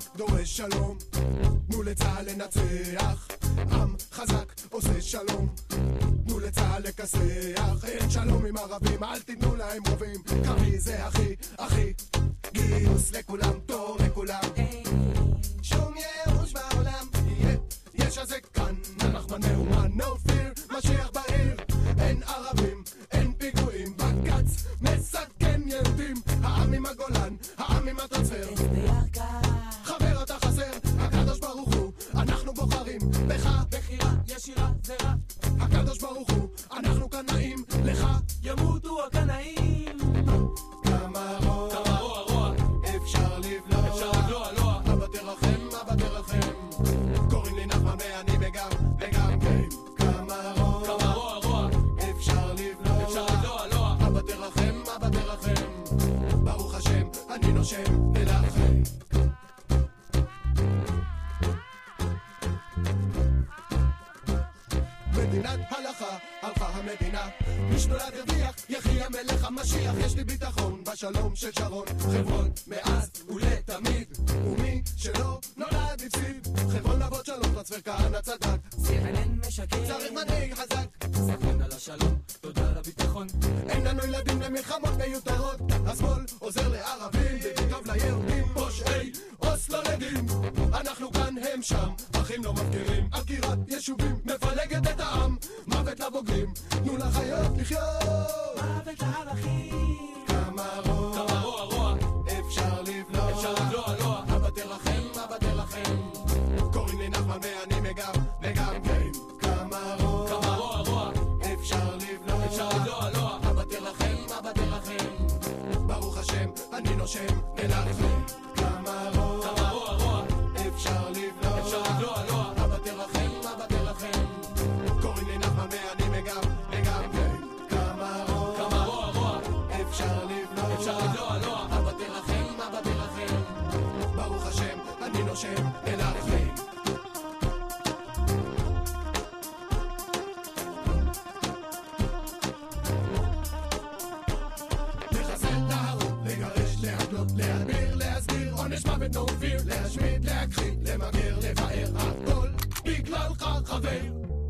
דורש שלום, תנו לצהל לנצח, עם חזק עושה שלום, תנו לצהל לכסח, אין שלום עם ערבים, אל תיתנו להם רובים, קרבי זה הכי, הכי, גיוס לכולם, תור לכולם, שום ייאוש בעולם, יש הזה כאן, אנחנו מאומן, no fear, משיח בעיר, אין ערבים, אין פיגועים, בקץ, מסכן ילדים, העם עם הגולן, העם עם הטרנספר, חבר אתה חסר, הקדוש ברוך הוא, אנחנו בוחרים בך, בחירה ישירה זרה, הקדוש ברוך הוא, אנחנו קנאים לך, ימותו הקנאים, כמה רוע, אפשר לבלוע, אבא תרחם, קוראים לי נחמן ואני וגם גיים, כמה רוע, אפשר לבלוע, אבא תרחם, ברוך השם, אני נושם ולאחרים. מדינת הלכה, הלכה המדינה, משנולד הרוויח, יחי המלך המשיח, יש לי ביטחון בשלום של שרון, חברון מאז ולתמיד, ומי שלא נולד הפסיד, חברון אבות שלום, טרנספר כהנא צדק, CNN משקר, צריך מנהיג חזק, סכן על השלום, תודה לביטחון, אין לנו ילדים למלחמות מיותרות, השמאל עוזר לערבים, ובטוב ליהודים, פושעי אוסלו לדים, אנחנו כאן הם שם, אחים לא מפקירים, עקירת יישובים, מפלגת את העם, מוות לבוגרים, תנו לחיות לחיות, מוות לערכים, כמה רוע, אפשר לבלוע, אבא תרחם, קוראים לי נחמן ואני וגם גיים, כמה רוע, אפשר לבלוע, אבא תרחם, ברוך השם, אני נושם ולאחרים, כמה רוע, אפשר לבלוע, אבא תרחם, קוראים לי נחמן ואני וגם גיים, כמה רוע, אפשר לבלוע, אבא תרחם, ברוך השם, אני נושם ולאחרים. להדביר, להסביר, עונש מוות no fear, להשמיד, להכחיד, למגר, לבאר, הכל בגללך חבר.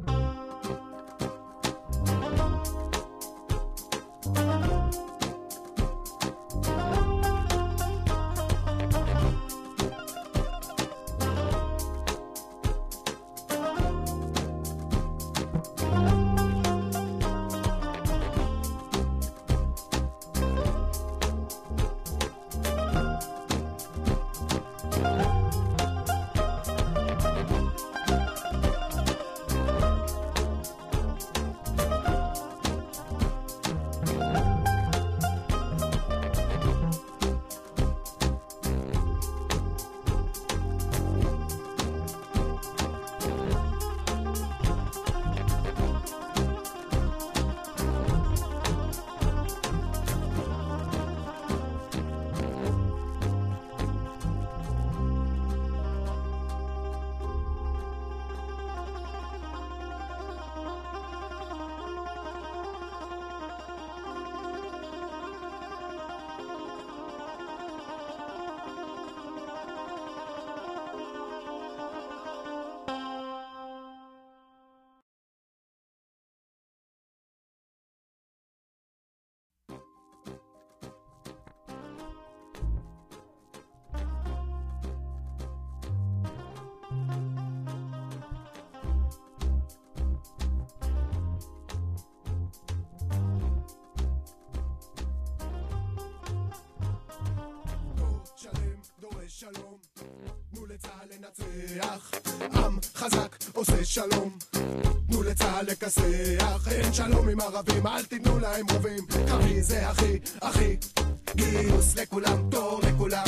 שלום, תנו לצהל לנצח, עם חזק עושה שלום, תנו לצהל לכסח, אין שלום עם ערבים, אל תיתנו להם רובים, קרבי זה הכי, הכי, גיוס לכולם, תור לכולם,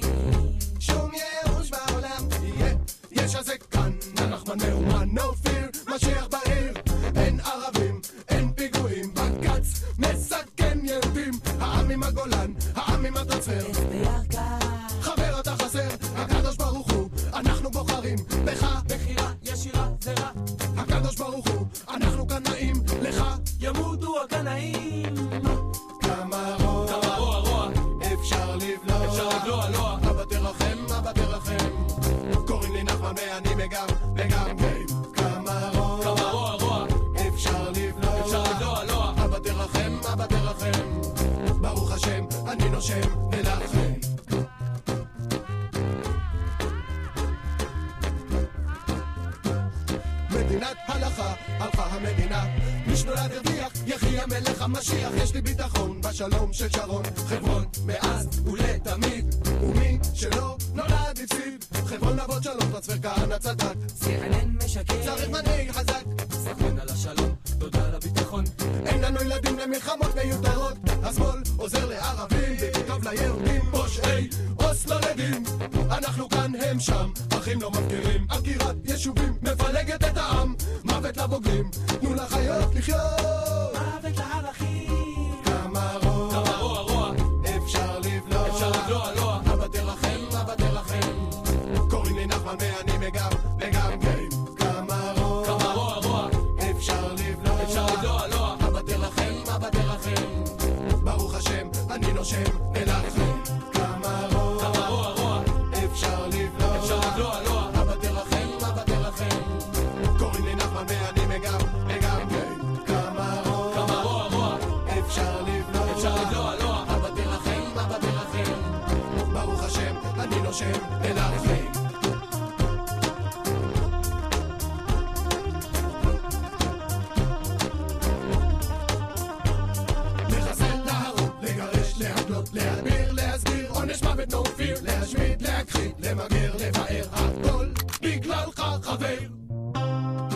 שום ייאוש בעולם, יש הזה כאן, אנחנו מאומן, no fear, משיח בעיר, אין ערבים, אין פיגועים, בקץ, מסכן ילדים, העם עם הגולן, העם עם הטרנספר, חבר אתה חסר, הקדוש ברוך הוא, אנחנו בוחרים בך, בחירה ישירה זרה, הקדוש ברוך הוא, אנחנו קנאים לך, ימותו הקנאים, כמה רוע, אפשר לבלוע, אבא תרחם, במדינת הלכה הלכה המדינה. מי שנולד הרוויח יחי המלך המשיח. יש לי ביטחון בשלום של שרון. חברון מאז ולתמיד, ומי שלא נולד הפסיד. חברון אבות שלום, רצפר כהנא צדק. CNN משקר, צריך מנהיג חזק. סכן על השלום, תודה לביטחון. אין לנו ילדים למלחמות מיותרות. השמאל עוזר לערבים וטוב ליהודים. פושעי אוסלו לדין, אנחנו כאן הם שם, אחים לא מפקירים. עקירת יישובים מפלגת את העם. מוות לבוגרים, תנו לחיות לחיות. מוות לערכים. כמה רוע אפשר לבלוע, אפשר לבלוע, לא. אבא תרחם, אבא תרחם. קוראים לי נחמן ואני וגם גיים. כמה רוע אפשר לבלוע, אפשר לבלוע, לא. אבא תרחם, אבא תרחם. ברוך השם אני נושם אל החיים. כמה רוע אפשר לבלוע, אפשר לבלוע, לא. אבא תרחם, אבא תרחם. קוראים לי נחמן ואני וגם גיים. כמה רוע אפשר לבלוע, אפשר לבלוע, לא. אבא תרחם, אבא תרחם. ברוך השם אני נושם אל החיים. לחסל, להרוג, לגרש, להגלות, להדביר, להסגיר, עונש מוות no fear, להשמיד, להכחיד, למגר, לבאר, הכל בגללך חבר.